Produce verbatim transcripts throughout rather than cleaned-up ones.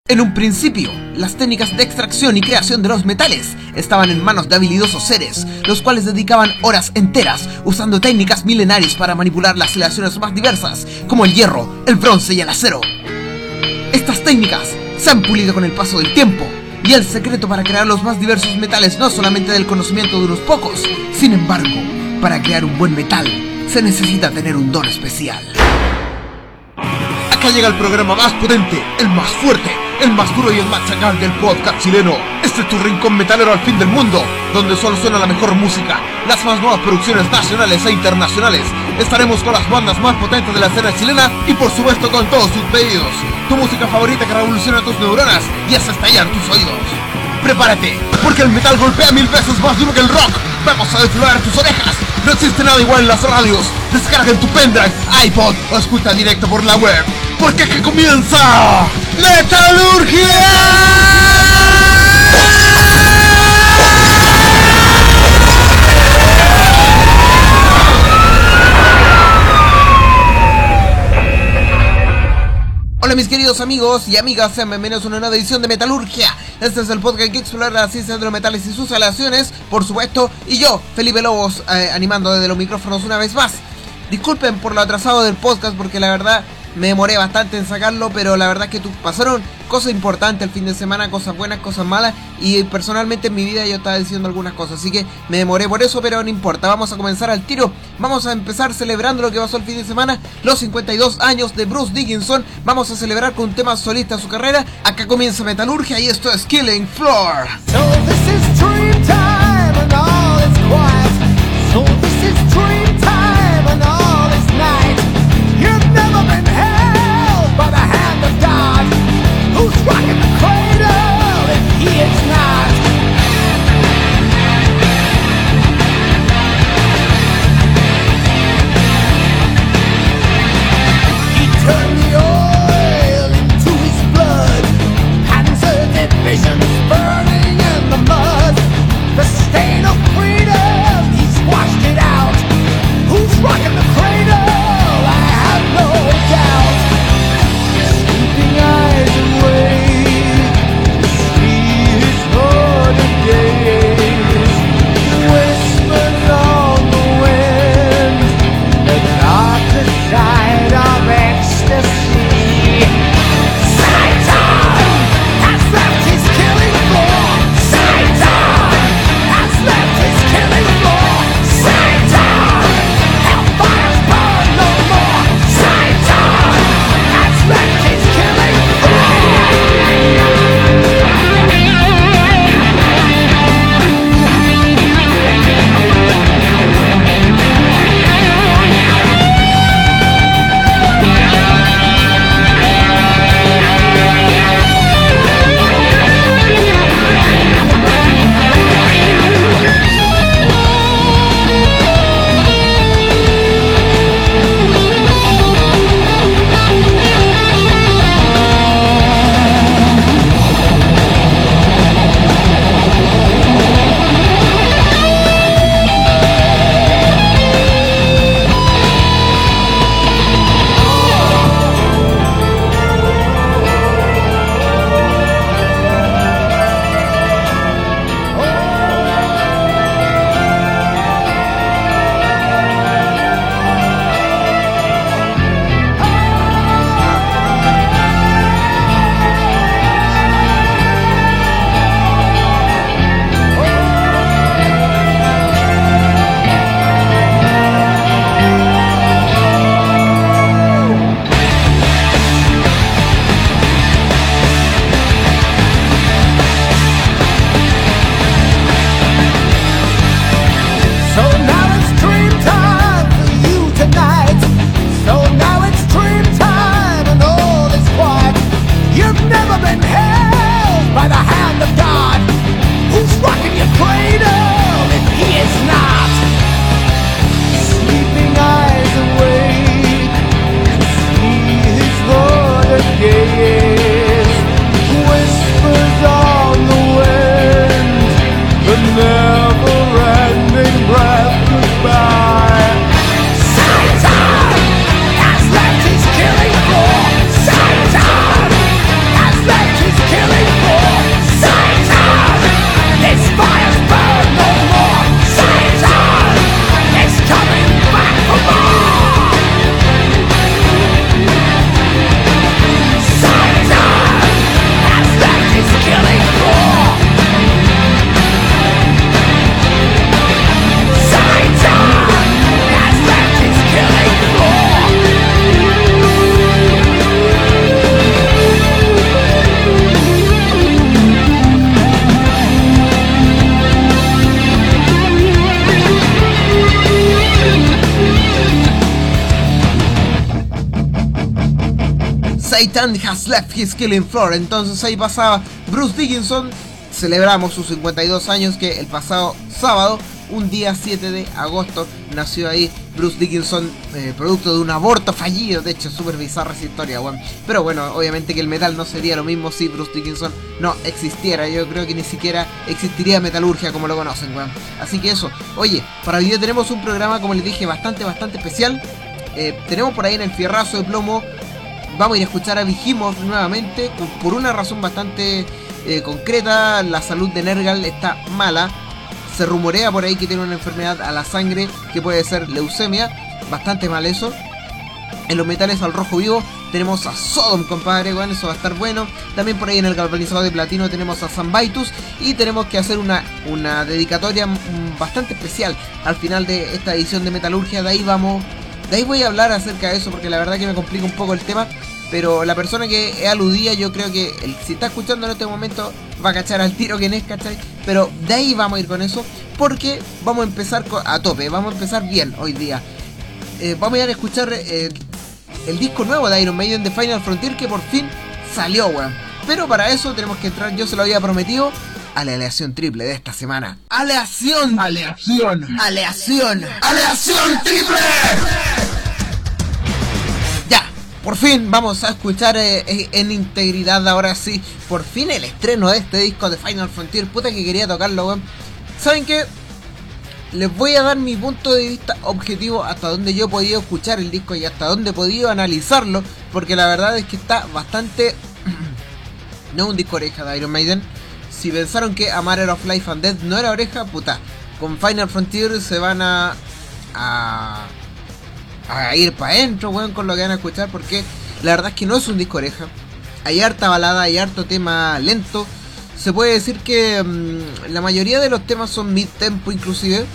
En un principio, las técnicas de extracción y creación de los metales estaban en manos de habilidosos seres, los cuales dedicaban horas enteras usando técnicas milenarias para manipular las aleaciones más diversas, como el hierro, el bronce y el acero. Estas técnicas se han pulido con el paso del tiempo, y el secreto para crear los más diversos metales no es solamente del conocimiento de unos pocos. Sin embargo, para crear un buen metal, se necesita tener un don especial. Acá llega el programa más potente, el más fuerte, el más duro y el más chacal del podcast chileno. Este es tu rincón metalero al fin del mundo, donde solo suena la mejor música, las más nuevas producciones nacionales e internacionales. Estaremos con las bandas más potentes de la escena chilena y por supuesto con todos sus pedidos. Tu música favorita que revoluciona tus neuronas y hace estallar tus oídos. Prepárate, porque el metal golpea mil veces más duro que el rock. Vamos a desflorar tus orejas. No existe nada igual en las radios. Descarga en tu pendrive, iPod o escucha directo por la web. Porque aquí comienza Metalurgia. Hola mis queridos amigos y amigas, sean bienvenidos a una nueva edición de Metalurgia. Este es el podcast que explora la ciencia de los metales y sus aleaciones, por supuesto, y yo, Felipe Lobos, eh, animando desde los micrófonos una vez más. Disculpen por lo atrasado del podcast porque la verdad me demoré bastante en sacarlo, pero la verdad es que tu, pasaron cosas importantes el fin de semana, cosas buenas, cosas malas, y personalmente en mi vida yo estaba diciendo algunas cosas, así que me demoré por eso, pero no importa. Vamos a comenzar al tiro, vamos a empezar celebrando lo que pasó el fin de semana, los cincuenta y dos años de Bruce Dickinson. Vamos a celebrar con un tema solista de su carrera. Acá comienza Metalurgia y esto es Killing Floor. So this is dream time and all is quiet. So this is dream time and all is night. You've never been held by the hand of God. Who's rocking the cradle if he is not? He turned the oil into his blood. Hands of divisions burning in the mud. The stain of freedom, he's washed it out. Who's rocking the cradle? I have no doubt. Sleeping eyes awake to see his holy gaze. Whispers on the wind, the darker side of ecstasy. Satan has left his killing floor. Satan has left his killing floor. Satan, hellfire's burn no more. Satan has left his killing Satan has left his killing floor. Satan has left his Satan has left his killing floor. Entonces ahí pasaba Bruce Dickinson. Celebramos sus cincuenta y dos años, que el pasado sábado, un día siete de agosto, nació ahí Bruce Dickinson, eh, producto de un aborto fallido. De hecho, súper bizarra esa historia, weón. Pero bueno, obviamente que el metal no sería lo mismo si Bruce Dickinson no existiera. Yo creo que ni siquiera existiría Metalurgia como lo conocen, weón. Así que eso. Oye, para hoy día tenemos un programa, como les dije, bastante, bastante especial. Eh, tenemos por ahí en el fierrazo de plomo, vamos a ir a escuchar a Behemoth nuevamente, por una razón bastante eh, concreta. La salud de Nergal está mala. Se rumorea por ahí que tiene una enfermedad a la sangre que puede ser leucemia. Bastante mal eso. En los metales al rojo vivo tenemos a Sodom, compadre, bueno, eso va a estar bueno. También por ahí en el galvanizado de platino tenemos a Zambaitus. Y tenemos que hacer una, una dedicatoria bastante especial al final de esta edición de Metalurgia. De ahí vamos, de ahí voy a hablar acerca de eso, porque la verdad que me complica un poco el tema. Pero la persona que aludía, yo creo que el, si está escuchando en este momento va a cachar al tiro quién es, ¿cachai? Pero de ahí vamos a ir con eso, porque vamos a empezar a tope, vamos a empezar bien hoy día. Eh, vamos a ir a escuchar eh, el disco nuevo de Iron Maiden, de Final Frontier, que por fin salió, weón. Pero para eso tenemos que entrar, yo se lo había prometido, a la aleación triple de esta semana. ¡Aleación! Aleación. ¡Aleación! ¡Aleación triple! Por fin vamos a escuchar eh, en integridad, ahora sí, por fin el estreno de este disco de Final Frontier. Puta que quería tocarlo, weón. ¿Saben qué? Les voy a dar mi punto de vista objetivo hasta donde yo he podido escuchar el disco y hasta donde he podido analizarlo, porque la verdad es que está bastante... no un disco oreja de Iron Maiden. Si pensaron que A Matter of Life and Death no era oreja, puta, con Final Frontier se van a... a... a ir para adentro, weón, con lo que van a escuchar, porque la verdad es que no es un disco oreja. Hay harta balada, hay harto tema lento. Se puede decir que mmm, la mayoría de los temas son mid-tempo inclusive.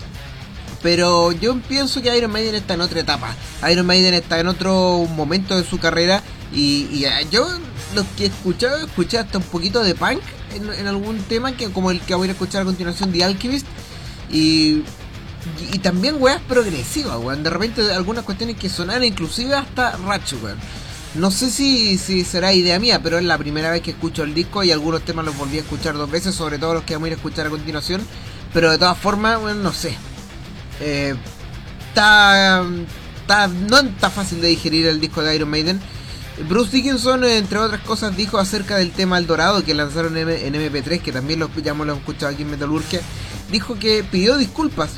Pero yo pienso que Iron Maiden está en otra etapa. Iron Maiden está en otro momento de su carrera. Y, y yo lo que he escuchado, escuché hasta un poquito de punk en, en algún tema, que como el que voy a escuchar a continuación, The Alchemist. Y... Y, y también weas progresivas, weón. De repente algunas cuestiones que sonaron inclusive hasta Ratchet, weón. No sé si, si será idea mía, pero es la primera vez que escucho el disco y algunos temas los volví a escuchar dos veces, sobre todo los que vamos a ir a escuchar a continuación. Pero de todas formas, weón, no sé. Eh, está, está, no está fácil de digerir el disco de Iron Maiden. Bruce Dickinson, entre otras cosas, dijo acerca del tema El Dorado, que lanzaron en, en eme pe tres, que también lo, ya lo hemos escuchado aquí en Metalurgia. Dijo que pidió disculpas,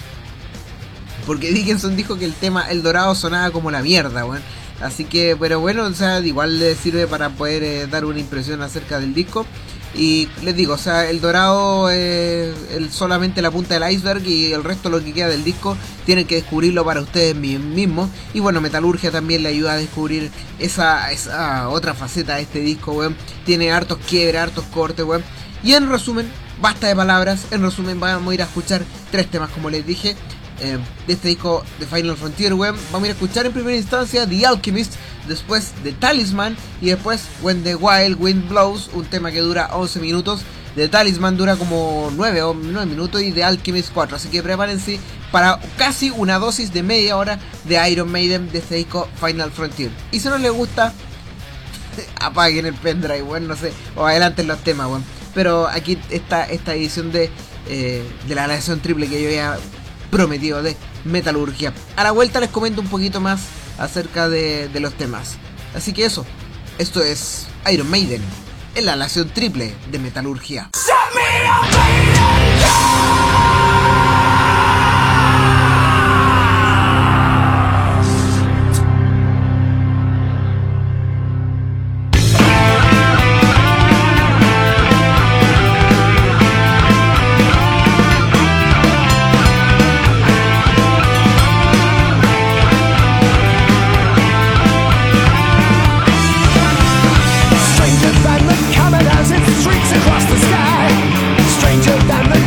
porque Dickinson dijo que el tema El Dorado sonaba como la mierda, weón. Así que, pero bueno, o sea, igual le sirve para poder eh, dar una impresión acerca del disco. Y les digo, o sea, El Dorado es eh, solamente la punta del iceberg, y el resto, lo que queda del disco, tienen que descubrirlo para ustedes mismos. Y bueno, Metalurgia también le ayuda a descubrir esa, esa otra faceta de este disco, weón. Tiene hartos quiebres, hartos cortes, weón. Y en resumen, basta de palabras, en resumen vamos a ir a escuchar tres temas, como les dije, Eh, de este disco de Final Frontier, weón. Vamos a ir a escuchar en primera instancia The Alchemist, después The Talisman y después When the Wild Wind Blows, un tema que dura once minutos. The Talisman dura como nueve o nueve minutos y The Alchemist cuatro, así que prepárense para casi una dosis de media hora de Iron Maiden de este disco Final Frontier. Y si no les gusta, apaguen el pendrive, weón, no sé, o adelanten los temas, weón. Pero aquí está esta edición de, eh, de la aleación triple que yo ya prometido de Metalurgia. A la vuelta les comento un poquito más acerca de, de los temas. Así que eso, esto es Iron Maiden en la aleación triple de Metalurgia. Stranger than the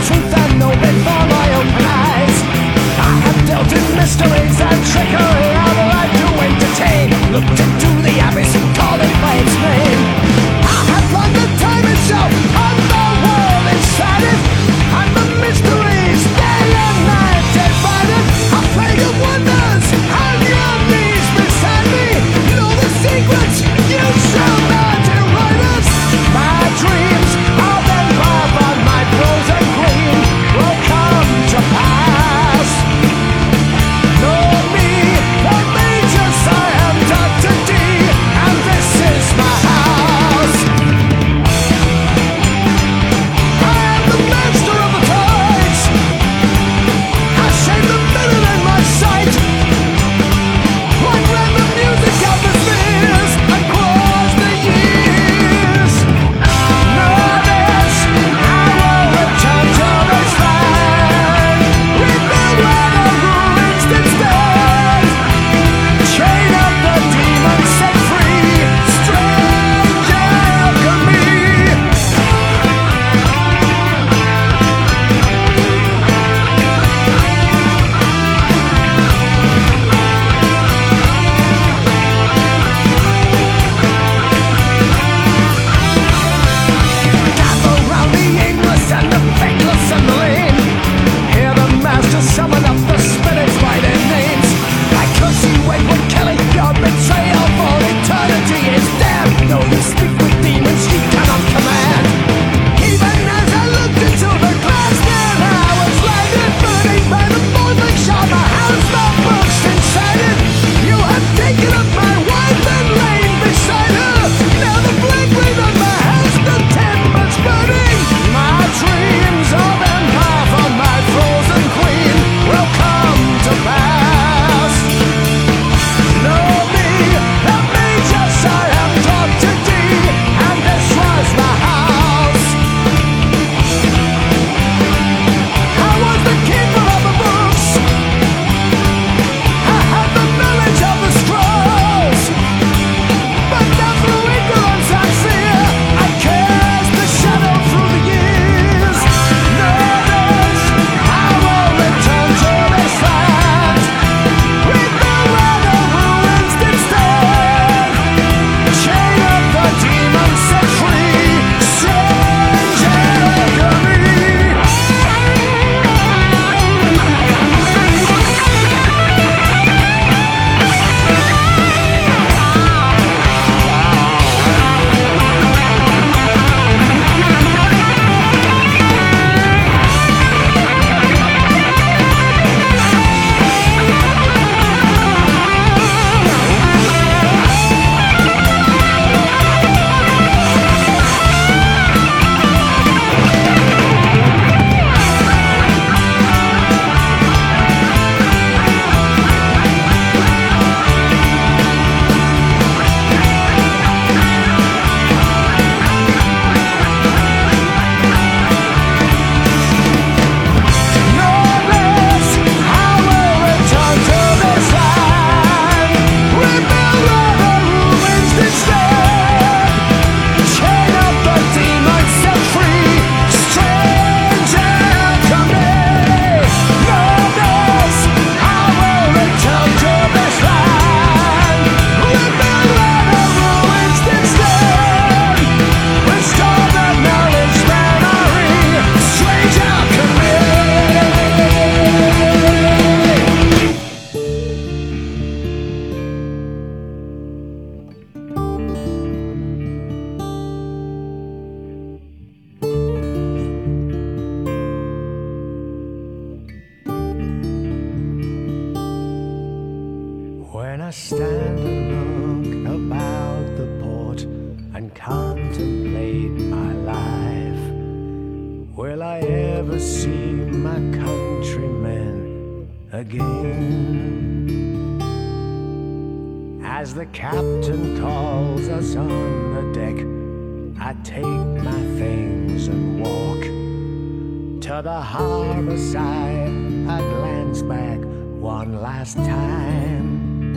again. As the captain calls us on the deck, I take my things and walk to the harbor side. I glance back one last time.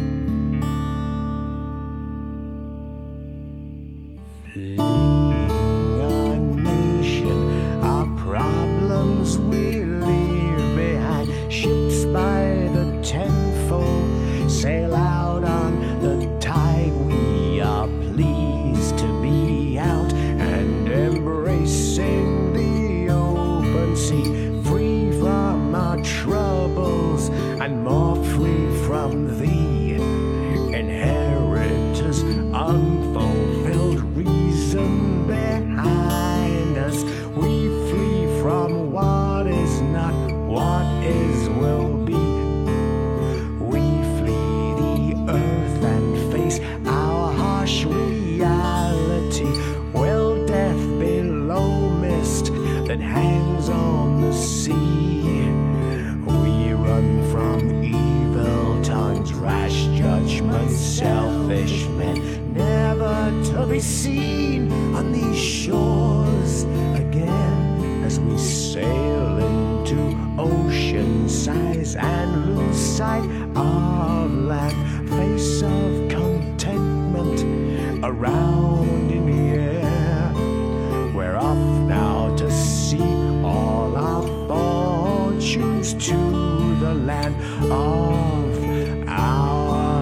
Fleeing our nation, our problems we leave behind. Ships by the tenfold sail out on the tide. We are pleased to be out and embracing the open sea, free from our troubles and more free from the inheritors, unfulfilled reason behind us. We flee from what is not, what is will be. We flee the earth and face our harsh reality. Will death below mist that hangs on the sea? We run from evil tongues, rash judgments, selfish men, never to be seen on these shores again. As we sail into ocean size and lose sight of land, face of contentment around in the air. We're off now to see all our fortunes to the land of our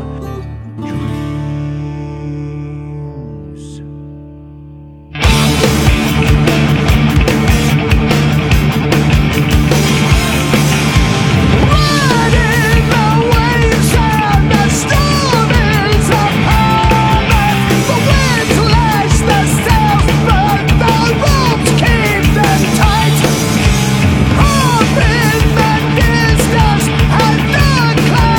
dreams. Riding the waves and the storm is upon us. The winds lash the sails, but the ropes keep them tight. Up in the distance, and the clouds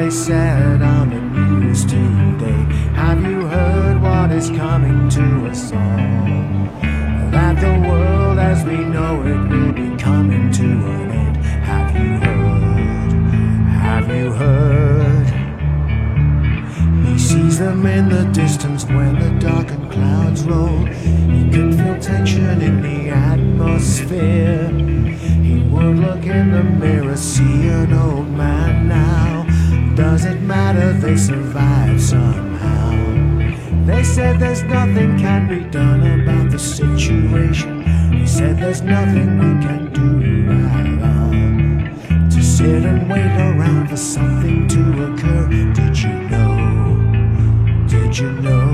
they said on the news today? Have you heard what is coming to us all? That the world as we know it will be coming to an end. Have you heard? Have you heard? He sees them in the distance when the darkened clouds roll. He can feel tension in the atmosphere. He would look in the mirror, see an old man now. Does it matter? They survive somehow. They said there's nothing can be done about the situation. He said there's nothing we can do either. To sit and wait around for something to occur. Did you know? Did you know?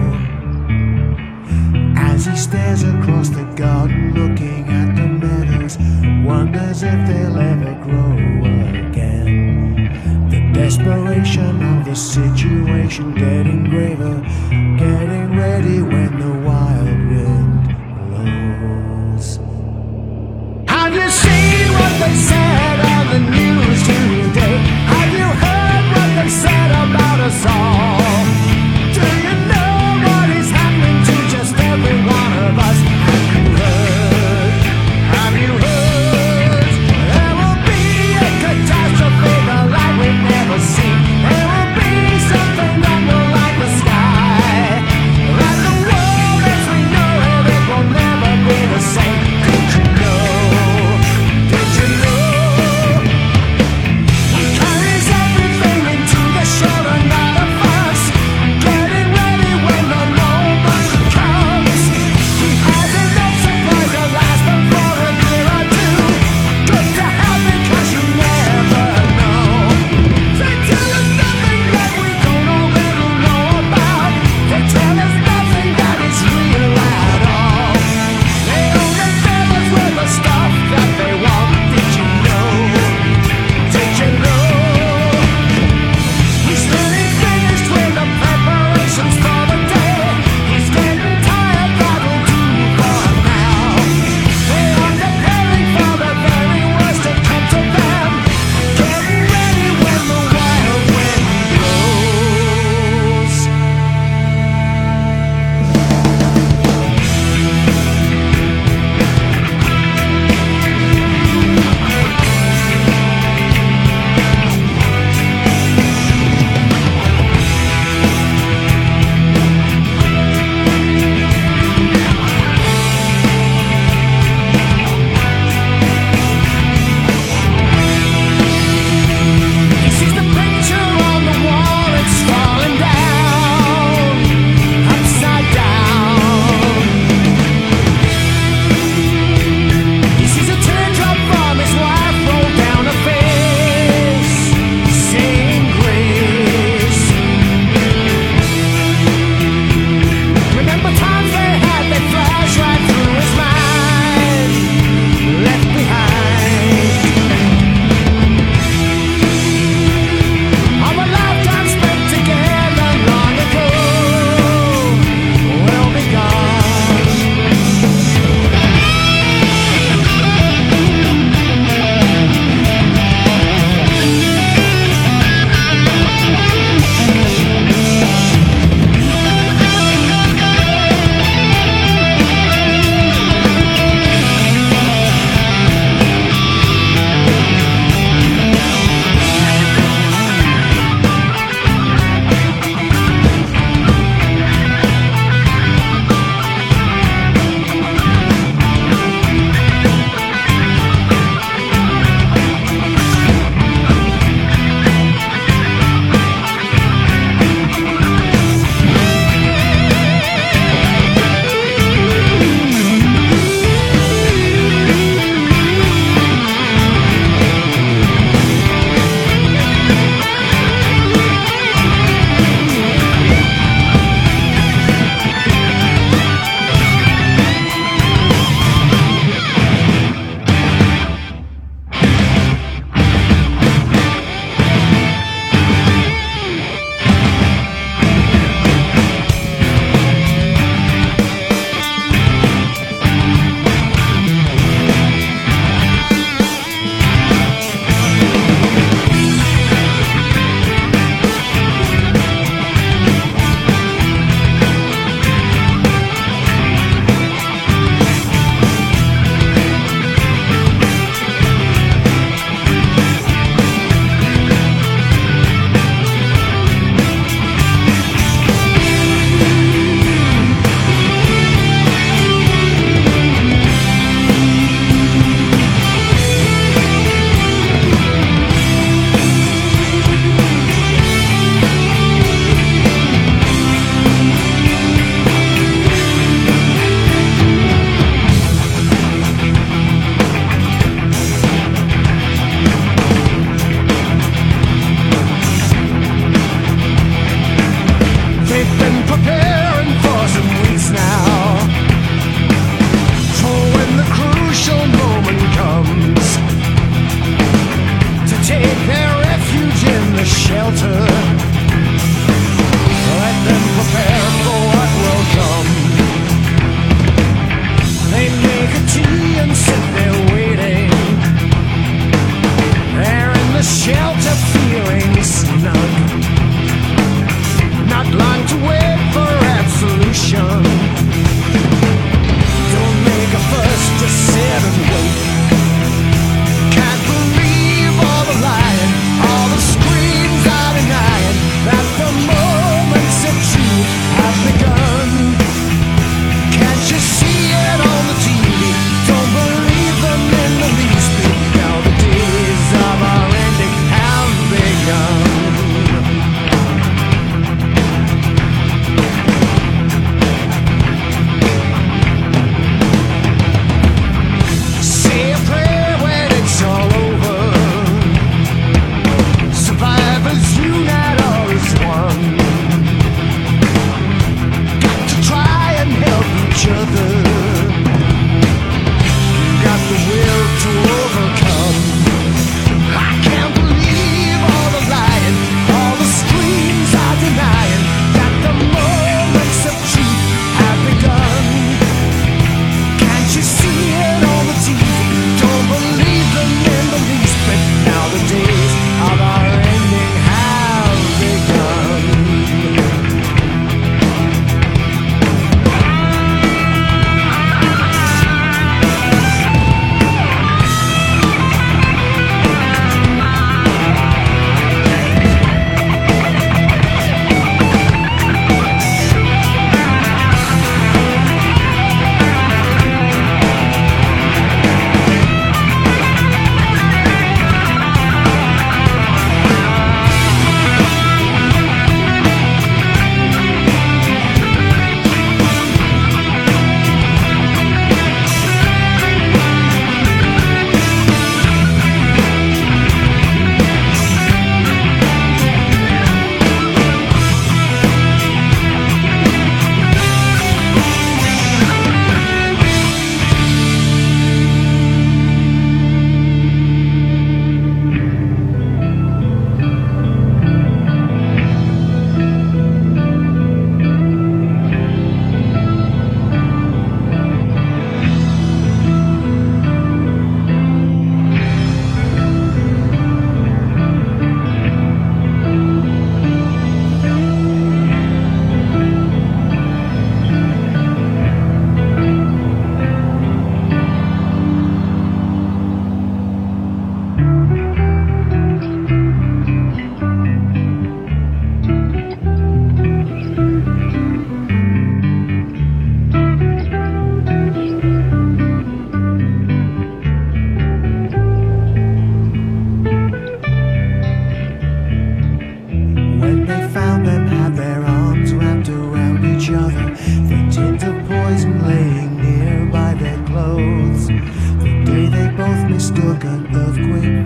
As he stares across the garden looking at the meadows, wonders if they'll ever grow again. The desperation of the situation getting graver, getting ready when the wild wind blows. Have you seen what they said on the news today? Have you heard what they said about us all? Do you know what is happening to just every one of us? Have you heard? Have you heard? There will be a catastrophe the like we've never seen. There will be something that will light the sky. That the world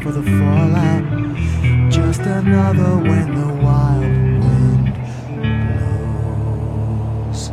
for the fallout. Just another when the wild wind blows.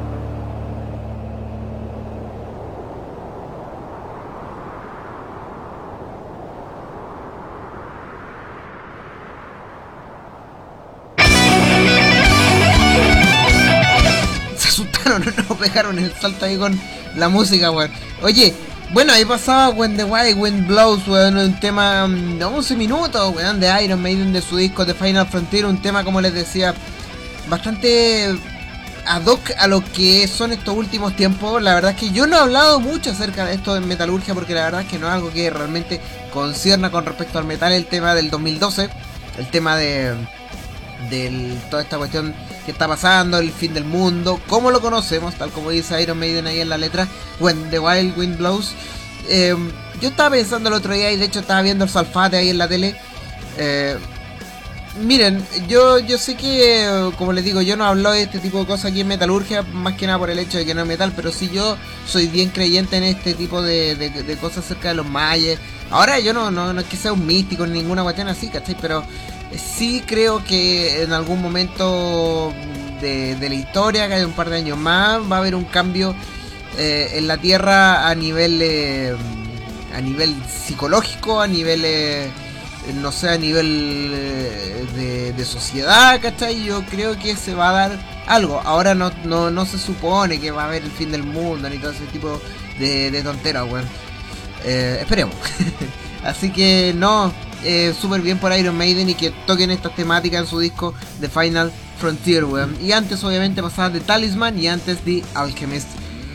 Se asustaron, no pegaron el salto ahí con la música, weón. Oye, bueno, ahí pasaba When the Wild Wind Blows, weón, un tema de once minutos, weón, de Iron Maiden, de su disco The Final Frontier, un tema, como les decía, bastante ad hoc a lo que son estos últimos tiempos. La verdad es que yo no he hablado mucho acerca de esto en Metalurgia, porque la verdad es que no es algo que realmente concierna con respecto al metal, el tema del dos mil doce, el tema de, de toda esta cuestión que está pasando, el fin del mundo, como lo conocemos, tal como dice Iron Maiden ahí en la letra, When the Wild Wind Blows. Eh, yo estaba pensando el otro día, y de hecho estaba viendo el Salfate ahí en la tele. Eh, miren, yo yo sé que, como les digo, yo no hablo de este tipo de cosas aquí en Metalurgia, más que nada por el hecho de que no es metal, pero sí yo soy bien creyente en este tipo de, de, de cosas acerca de los mayas. Ahora yo no, no, no es que sea un místico ni ninguna cuestión así, ¿cachai? Pero sí creo que en algún momento de, de la historia, que hay un par de años más, va a haber un cambio eh, en la Tierra a nivel eh, a nivel psicológico, a nivel eh, no sé, a nivel eh, de, de sociedad, ¿cachai? Yo creo que se va a dar algo. Ahora no, no, no se supone que va a haber el fin del mundo ni todo ese tipo de, de tonteras, weón. Eh, esperemos. Así que no, eh, súper bien por Iron Maiden, y que toquen estas temáticas en su disco The Final Frontier, weón. Y antes obviamente pasaba The Talisman, y antes The Alchemist.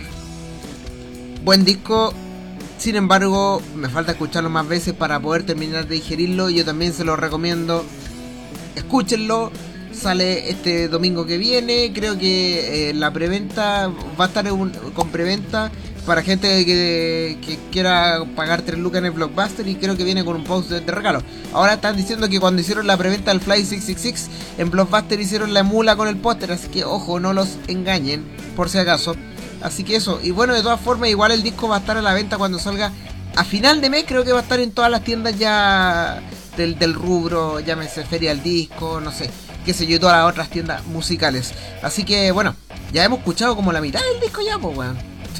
Buen disco. Sin embargo, me falta escucharlo más veces para poder terminar de digerirlo. Yo también se lo recomiendo. Escúchenlo. Sale este domingo que viene. Creo que eh, la preventa va a estar un, con preventa para gente que, que quiera pagar tres lucas en el Blockbuster, y creo que viene con un post de, de regalo. Ahora están diciendo que cuando hicieron la preventa del Fly seiscientos sesenta y seis en Blockbuster hicieron la mula con el póster, así que ojo, no los engañen por si acaso. Así que eso, y bueno, de todas formas igual el disco va a estar a la venta cuando salga a final de mes. Creo que va a estar en todas las tiendas ya del, del rubro, llámese Feria del Disco, no sé, qué sé yo, y todas las otras tiendas musicales. Así que bueno, ya hemos escuchado como la mitad del disco ya, pues weón.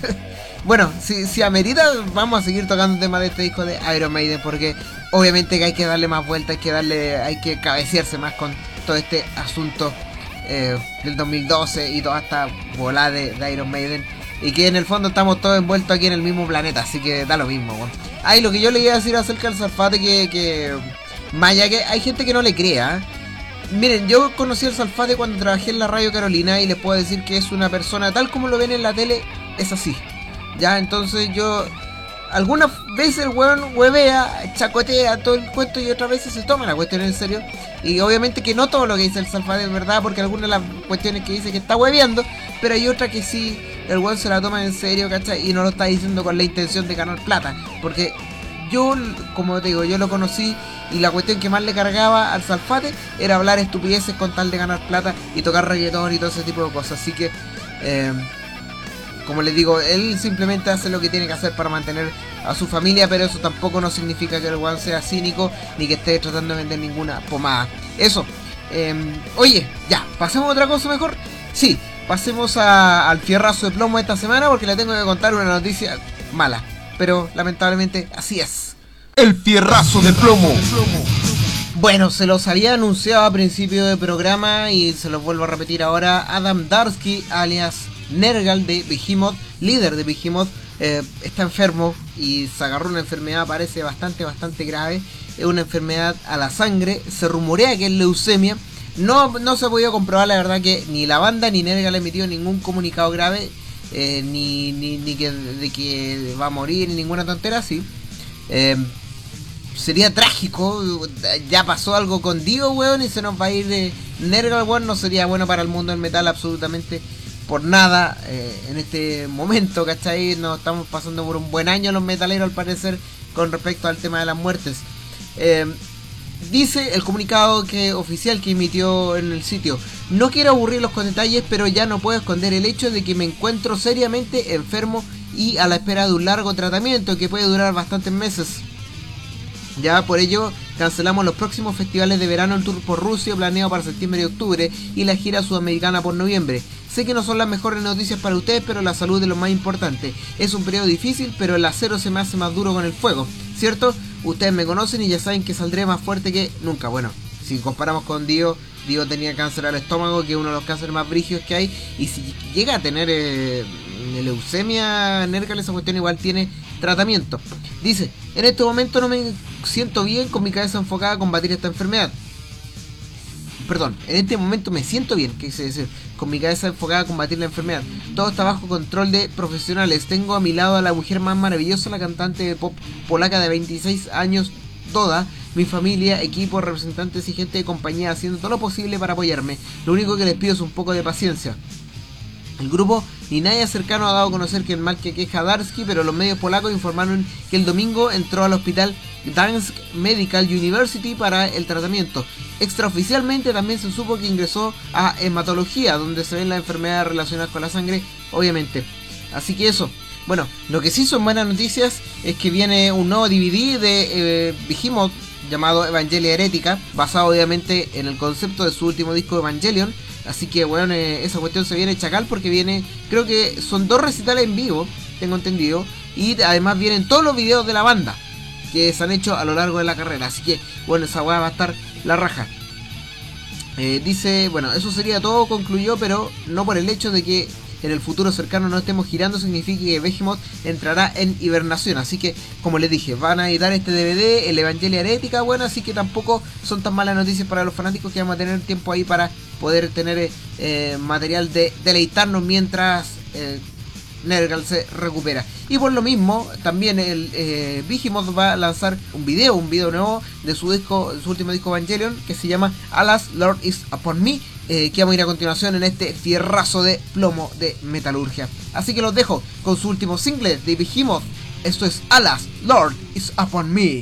Bueno, si, si amerita, vamos a seguir tocando temas de este disco de Iron Maiden, porque obviamente que hay que darle más vuelta, hay que darle, hay que cabecearse más con todo este asunto eh, del dos mil doce y toda esta volada de, de Iron Maiden, y que en el fondo estamos todos envueltos aquí en el mismo planeta, así que da lo mismo, weón. Ah, y lo que yo le iba a decir acerca del Salfate, que, que Maya, que hay gente que no le crea, ¿eh? Miren, yo conocí al Salfate cuando trabajé en la Radio Carolina, y les puedo decir que es una persona tal como lo ven en la tele, es así. Ya, entonces yo, algunas veces el weón huevea, chacotea todo el cuento, y otras veces se toma la cuestión en serio. Y obviamente que no todo lo que dice el Salfate es verdad, porque algunas de las cuestiones que dice que está hueveando, pero hay otras que sí, el weón se la toma en serio, ¿cachai? Y no lo está diciendo con la intención de ganar plata. Porque yo, como te digo, yo lo conocí, y la cuestión que más le cargaba al Salfate era hablar estupideces con tal de ganar plata y tocar reggaetón y todo ese tipo de cosas. Así que... Eh, como les digo, él simplemente hace lo que tiene que hacer para mantener a su familia, pero eso tampoco no significa que el weón sea cínico ni que esté tratando de vender ninguna pomada. Eso. Eh, oye, ya, pasemos a otra cosa mejor. Sí, pasemos a, al fierrazo de plomo esta semana, porque le tengo que contar una noticia mala, pero lamentablemente así es. El fierrazo de plomo. Bueno, se los había anunciado a principio del programa y se los vuelvo a repetir ahora. Adam Darsky, alias Nergal de Behemoth, líder de Behemoth, eh, está enfermo y se agarró una enfermedad, parece bastante, bastante grave. Es una enfermedad a la sangre, se rumorea que es leucemia. No, no se ha podido comprobar, la verdad, que ni la banda ni Nergal ha emitido ningún comunicado grave, eh, ni, ni, ni que, de que va a morir, ni ninguna tontera así. Eh, sería trágico, ya pasó algo con Dio, weón, y se nos va a ir de Nergal, weón. No sería bueno para el mundo del metal absolutamente por nada eh, en este momento, ¿cachai? Nos estamos pasando por un buen año los metaleros, al parecer, con respecto al tema de las muertes. Eh, dice el comunicado que oficial que emitió en el sitio: no quiero aburrirlos con detalles, pero ya no puedo esconder el hecho de que me encuentro seriamente enfermo y a la espera de un largo tratamiento que puede durar bastantes meses. Ya por ello cancelamos los próximos festivales de verano, el tour por Rusia planeado para septiembre y octubre y la gira sudamericana por noviembre. Sé que no son las mejores noticias para ustedes, pero la salud es lo más importante. Es un periodo difícil, pero el acero se me hace más duro con el fuego, ¿cierto? Ustedes me conocen y ya saben que saldré más fuerte que nunca. Bueno, si comparamos con Dio, Dio tenía cáncer al estómago, que es uno de los cánceres más brígidos que hay, y si llega a tener eh, leucemia, Nergal, esa cuestión igual tiene tratamiento. Dice, en este momento no me siento bien con mi cabeza enfocada a combatir esta enfermedad. Perdón, en este momento me siento bien, ¿qué quise decir? Con mi cabeza enfocada a combatir la enfermedad. Todo está bajo control de profesionales. Tengo a mi lado a la mujer más maravillosa, la cantante de pop polaca de veintiséis años, Doda, mi familia, equipo, representantes y gente de compañía haciendo todo lo posible para apoyarme. Lo único que les pido es un poco de paciencia. El grupo ni nadie cercano ha dado a conocer que el mal que queja Darsky, pero los medios polacos informaron que el domingo entró al hospital Gdańsk Medical University para el tratamiento. Extraoficialmente también se supo que ingresó a hematología, donde se ven las enfermedades relacionadas con la sangre, obviamente. Así que eso. Bueno, lo que sí son buenas noticias es que viene un nuevo D V D de eh, Behemoth llamado Evangelia Herética, basado obviamente en el concepto de su último disco Evangelion. Así que bueno, eh, esa cuestión se viene chacal porque viene, creo que son dos recitales en vivo, tengo entendido, y además vienen todos los videos de la banda que se han hecho a lo largo de la carrera. Así que bueno, esa weá va a estar la raja. Eh, dice, bueno, eso sería todo, concluyó, pero no por el hecho de que en el futuro cercano no estemos girando significa que Behemoth entrará en hibernación. Así que, como les dije, van a editar este D V D, el Evangelia Herética, bueno, así que tampoco son tan malas noticias para los fanáticos, que vamos a tener tiempo ahí para poder tener eh, material de deleitarnos mientras eh, Nergal se recupera. Y por lo mismo, también el eh, Behemoth va a lanzar un video, un video nuevo de su disco, su último disco Evangelion, que se llama Alas, Lord is Upon Me, eh, que vamos a ir a continuación en este fierrazo de plomo de metalurgia. Así que los dejo con su último single de Behemoth. Esto es Alas, Lord is Upon Me.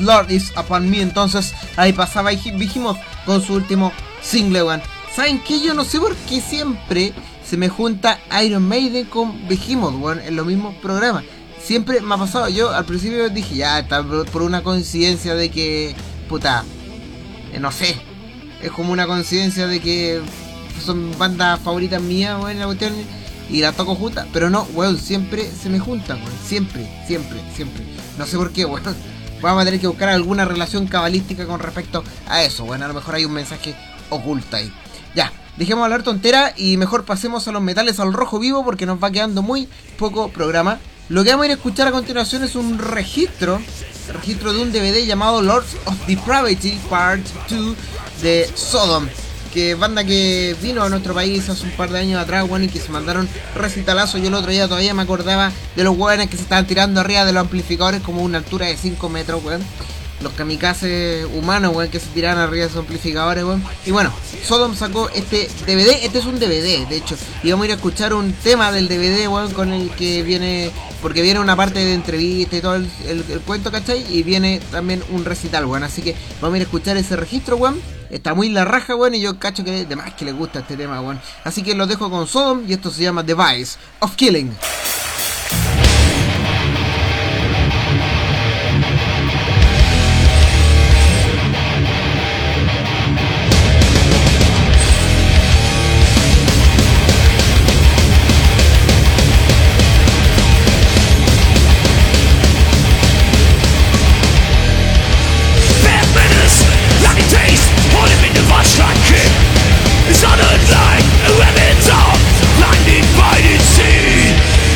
Lord is Upon Me. Entonces ahí pasaba Behemoth con su último single, weón. ¿Saben qué? Yo no sé por qué siempre se me junta Iron Maiden con Behemoth, weón, en los mismos programas. Siempre me ha pasado. Yo al principio dije, ya, está por una coincidencia de que, puta, eh, no sé, es como una coincidencia de que son bandas favoritas mías, weón, la cuestión, y la toco juntas. Pero no, weón, siempre se me juntan, weón, siempre, siempre, siempre. No sé por qué, weón. Vamos a tener que buscar alguna relación cabalística con respecto a eso, weón. A lo mejor hay un mensaje oculto ahí. Ya, dejemos de hablar tontera y mejor pasemos a los metales al rojo vivo porque nos va quedando muy poco programa. Lo que vamos a ir a escuchar a continuación es un registro, registro de un D V D llamado Lords of Depravity Part dos de Sodom, que banda que vino a nuestro país hace un par de años atrás, weón, y que se mandaron recitalazos. Yo el otro día todavía me acordaba de los weones que se estaban tirando arriba de los amplificadores como una altura de cinco metros, weón. Los kamikazes humanos, weón, que se tiraban arriba de esos amplificadores, weón. Y bueno, Sodom sacó este D V D, este es un D V D, de hecho. Y vamos a ir a escuchar un tema del D V D, weón, con el que viene, porque viene una parte de entrevista y todo el, el, el cuento, ¿cachai? Y viene también un recital, weón. Así que vamos a ir a escuchar ese registro, weón. Está muy la raja, weón, y yo cacho que de más que les gusta este tema, weón. Así que los dejo con Sodom y esto se llama Device of Killing. It's on a line, a weapons of blinding fighting scene.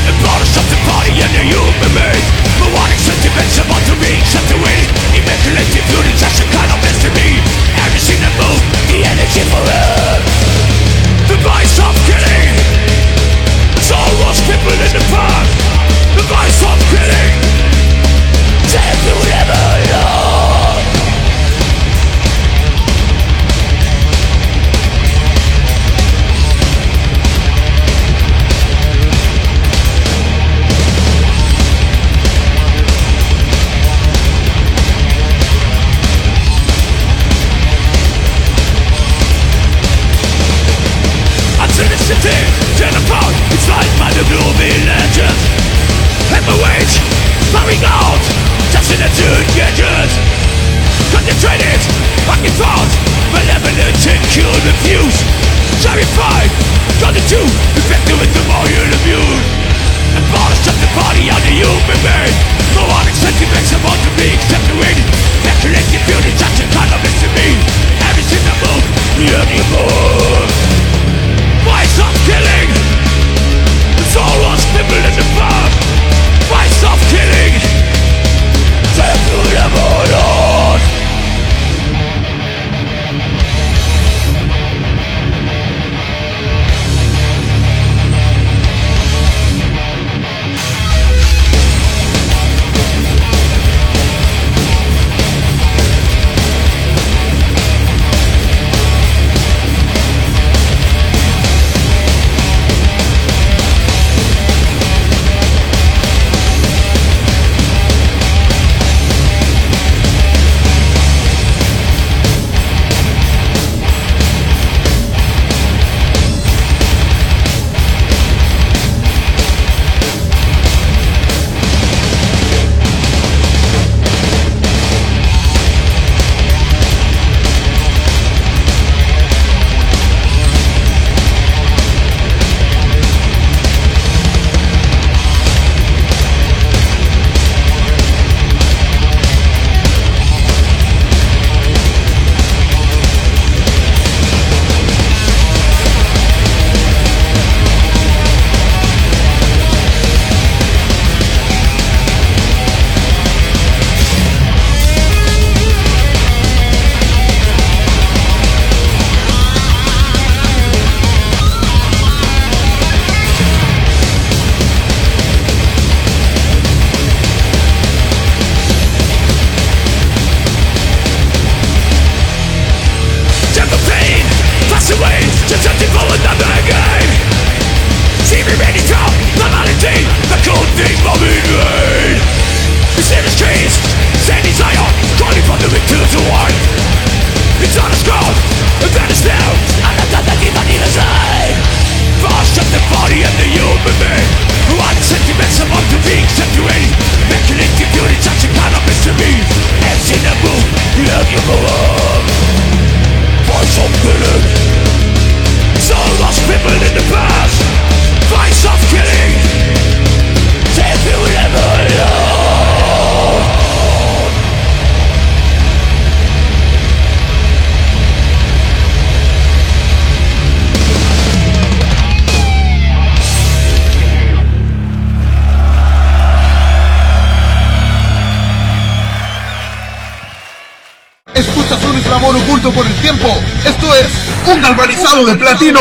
sabor oculto por el tiempo. Esto es un galvanizado de platino.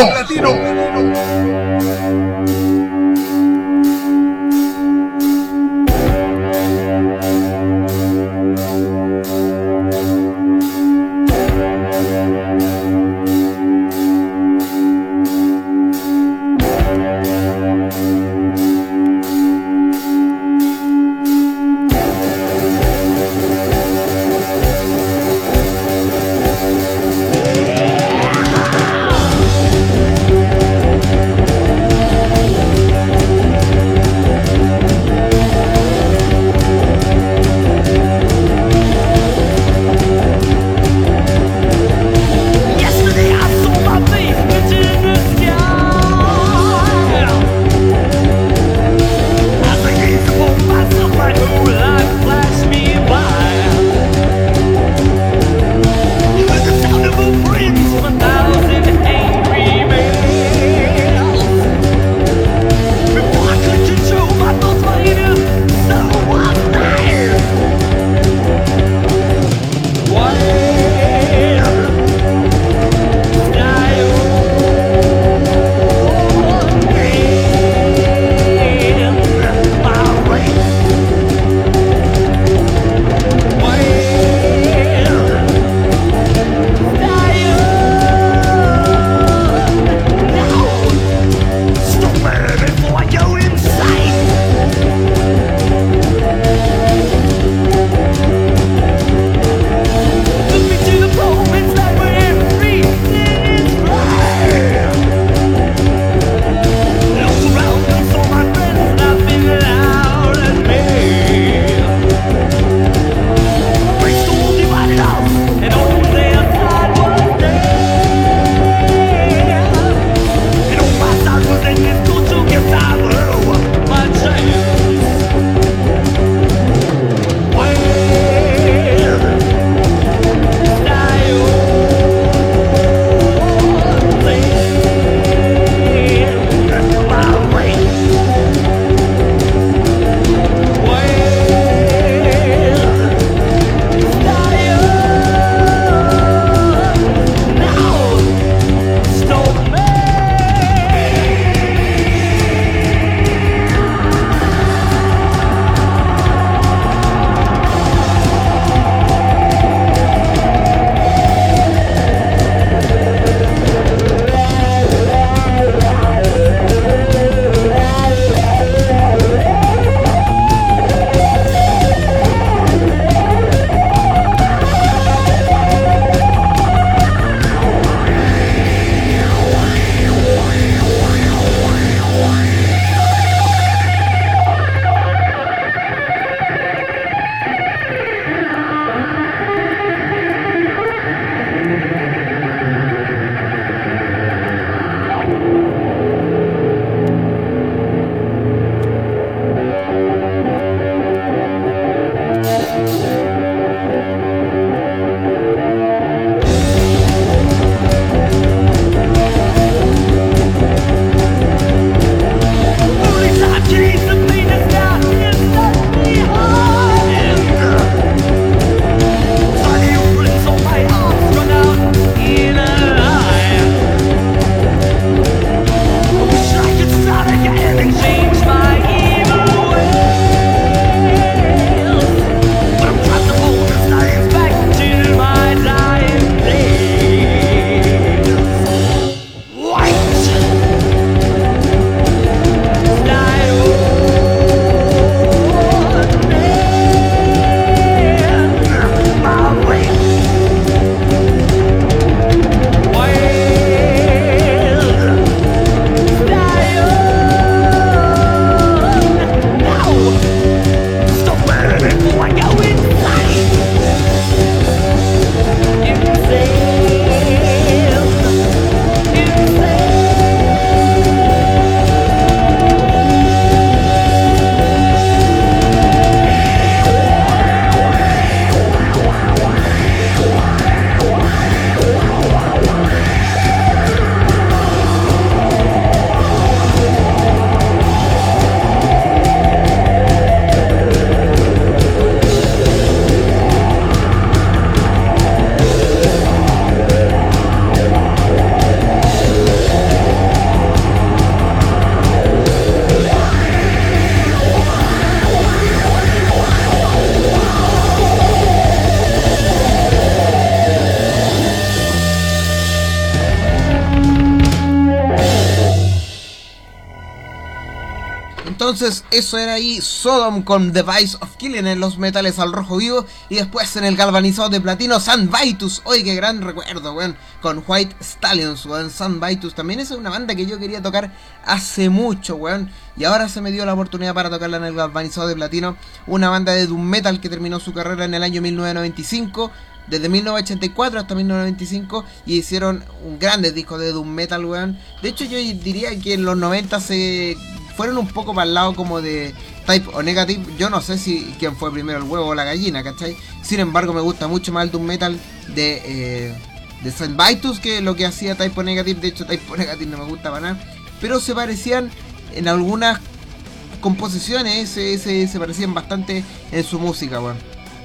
Entonces eso era ahí Sodom con The Vice of Killing en los metales al rojo vivo. Y después en el galvanizado de platino San Vitus. Oye, qué gran recuerdo, weón. Con White Stallions, weón. San Vitus también es una banda que yo quería tocar hace mucho, weón. Y ahora se me dio la oportunidad para tocarla en el galvanizado de platino. Una banda de doom metal que terminó su carrera en el año mil novecientos noventa y cinco. Desde mil novecientos ochenta y cuatro hasta mil novecientos noventa y cinco. Y hicieron un grande disco de doom metal, weón. De hecho yo diría que en los noventa se... fueron un poco para el lado como de Type O Negative. Yo no sé si quién fue primero, el huevo o la gallina, ¿cachai? Sin embargo me gusta mucho más el doom metal de, eh, de Saint Vitus que lo que hacía Type O Negative. De hecho Type O Negative no me gusta para nada, pero se parecían en algunas composiciones, se, se, se parecían bastante en su música, weón.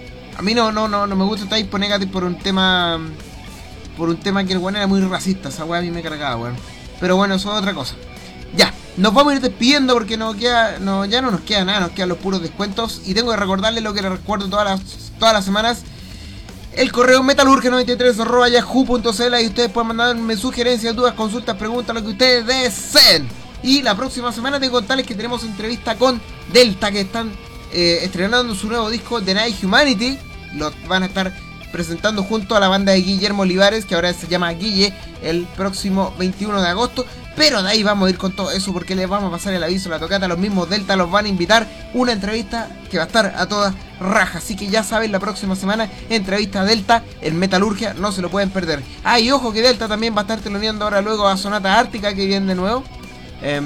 A mí no, no, no, no me gusta Type O Negative por un tema, por un tema que el weón era muy racista. Esa weá a mí me cargaba, weón. Pero bueno, eso es otra cosa. Ya, nos vamos a ir despidiendo porque no queda, no, ya no nos queda nada, nos quedan los puros descuentos. Y tengo que recordarles lo que les recuerdo todas las, todas las semanas. El correo metalurgia noventa y tres arroba yahoo punto c l y ustedes pueden mandarme sugerencias, dudas, consultas, preguntas, lo que ustedes deseen. Y la próxima semana tengo que contarles que tenemos entrevista con Delta, que están eh, estrenando su nuevo disco The Night Humanity. Lo van a estar presentando junto a la banda de Guillermo Olivares, que ahora se llama Guille, el próximo veintiuno de agosto. Pero de ahí vamos a ir con todo eso porque les vamos a pasar el aviso a la tocata. Los mismos Delta los van a invitar. Una entrevista que va a estar a todas rajas. Así que ya saben, la próxima semana entrevista a Delta en Metalurgia. No se lo pueden perder. Ah, y ojo que Delta también va a estar teloneando ahora luego a Sonata Ártica, que viene de nuevo. Eh,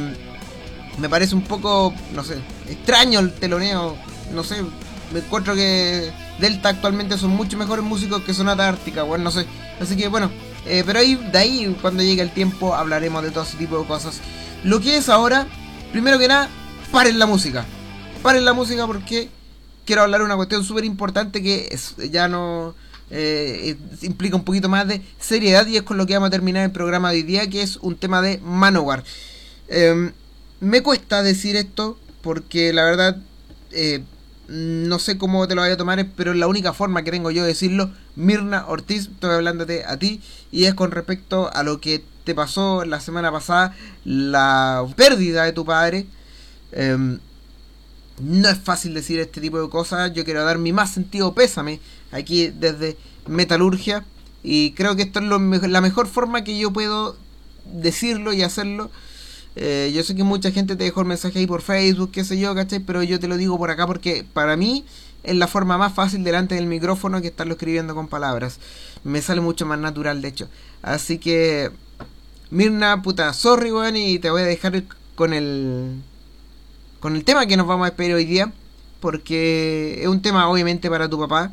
me parece un poco, no sé, extraño el teloneo. No sé, me encuentro que Delta actualmente son mucho mejores músicos que Sonata Ártica. Bueno, no sé. Así que bueno. Eh, pero ahí, de ahí, cuando llegue el tiempo, hablaremos de todo ese tipo de cosas. Lo que es ahora, primero que nada, paren la música. Paren la música porque quiero hablar de una cuestión súper importante que es, ya no eh, implica un poquito más de seriedad. Y es con lo que vamos a terminar el programa de hoy día, que es un tema de Manowar. Eh, me cuesta decir esto porque la verdad... Eh, no sé cómo te lo vaya a tomar, pero es la única forma que tengo yo de decirlo. Mirna Ortiz, estoy hablándote a ti, y es con respecto a lo que te pasó la semana pasada, la pérdida de tu padre. Eh, no es fácil decir este tipo de cosas. Yo quiero dar mi más sentido pésame aquí desde Metalurgia, y creo que esto es lo me- la mejor forma que yo puedo decirlo y hacerlo. Eh, yo sé que mucha gente te dejó el mensaje ahí por Facebook, qué sé yo, ¿cachai? Pero yo te lo digo por acá porque para mí es la forma más fácil delante del micrófono que estarlo escribiendo con palabras. Me sale mucho más natural, de hecho. Así que, Mirna, puta, sorry, weón, y te voy a dejar con el con el tema que nos vamos a despedir hoy día, porque es un tema obviamente para tu papá,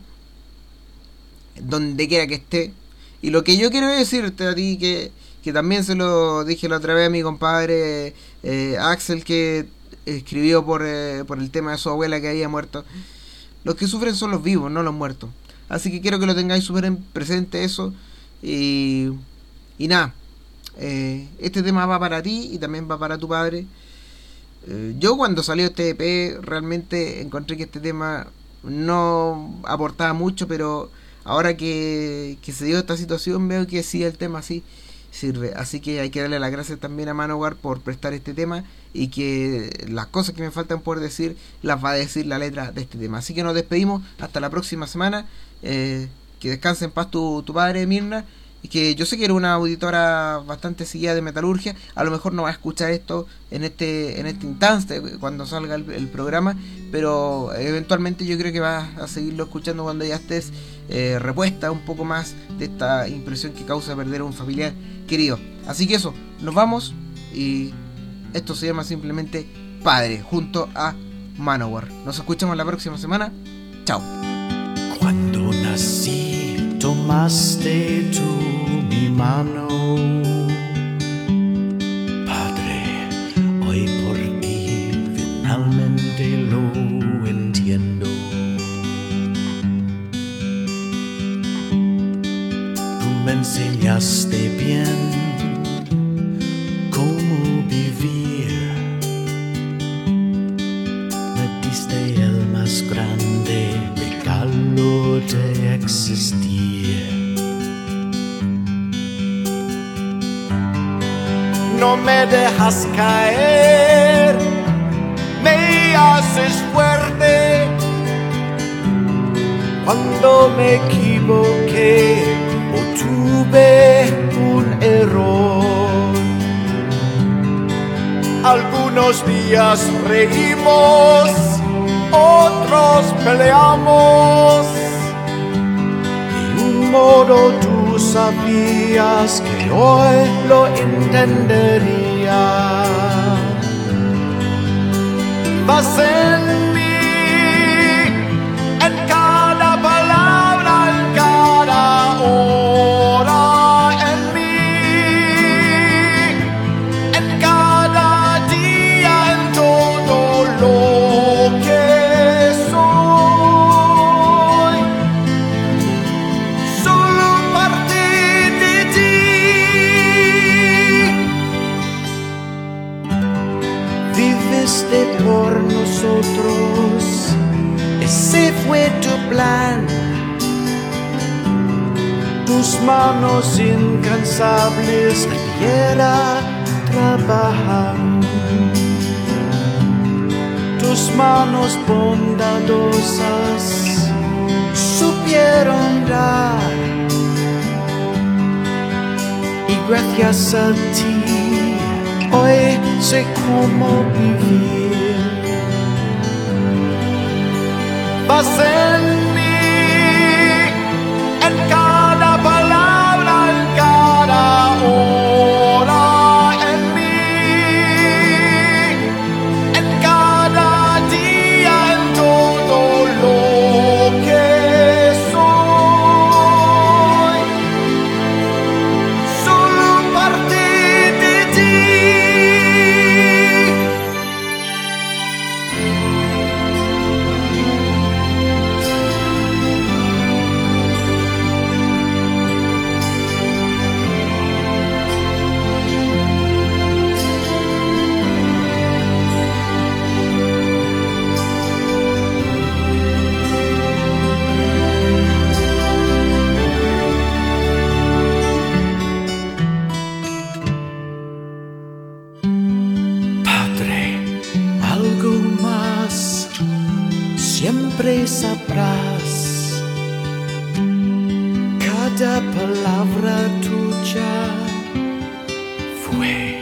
donde quiera que esté. Y lo que yo quiero decirte a ti, que que también se lo dije la otra vez a mi compadre eh, Axel, que escribió por, eh, por el tema de su abuela que había muerto. Los que sufren son los vivos, no los muertos. Así que quiero que lo tengáis súper en presente eso. Y, y nada, eh, este tema va para ti y también va para tu padre. Eh, yo cuando salió este E P realmente encontré que este tema no aportaba mucho, pero ahora que, que se dio esta situación veo que sí, el tema sí sirve. Así que hay que darle las gracias también a Manowar por prestar este tema, y que las cosas que me faltan por decir las va a decir la letra de este tema. Así que nos despedimos hasta la próxima semana. Eh, que descanse en paz tu, tu padre, Mirna, y que yo sé que era una auditora bastante seguida de Metalurgia. A lo mejor no va a escuchar esto en este en este instante cuando salga el, el programa, pero eventualmente yo creo que vas a seguirlo escuchando cuando ya estés eh, repuesta un poco más de esta impresión que causa perder a un familiar querido. Así que eso, nos vamos, y esto se llama simplemente Padre, junto a Manowar. Nos escuchamos la próxima semana. Chao. Cuando nací tomaste tú mi mano, Padre, hoy por ti finalmente lo entiendo. Tú me enseñaste bien cómo vivir, me diste el más grande regalo de existir. No me dejas caer, me haces fuerte. Cuando me equivoqué o tuve un error, algunos días reímos, otros peleamos. De un modo tú sabías que hoy lo entendería. Vas en mí, en cada palabra, en cada hora, en mí, en cada día, en todo lo que soy. Solo parte de ti. Viviste por nosotros, ese fue tu plan. Tus manos incansables la tierra trabajan. Tus manos bondadosas supieron dar. Y gracias a ti hoy sé cómo vivir. Vas en mí, en cada palabra, en cada hora, en mí, en cada día, en todo lo que soy. Solo parte de ti. Padre, algo más siempre sabrás. Cada palabra tuya fue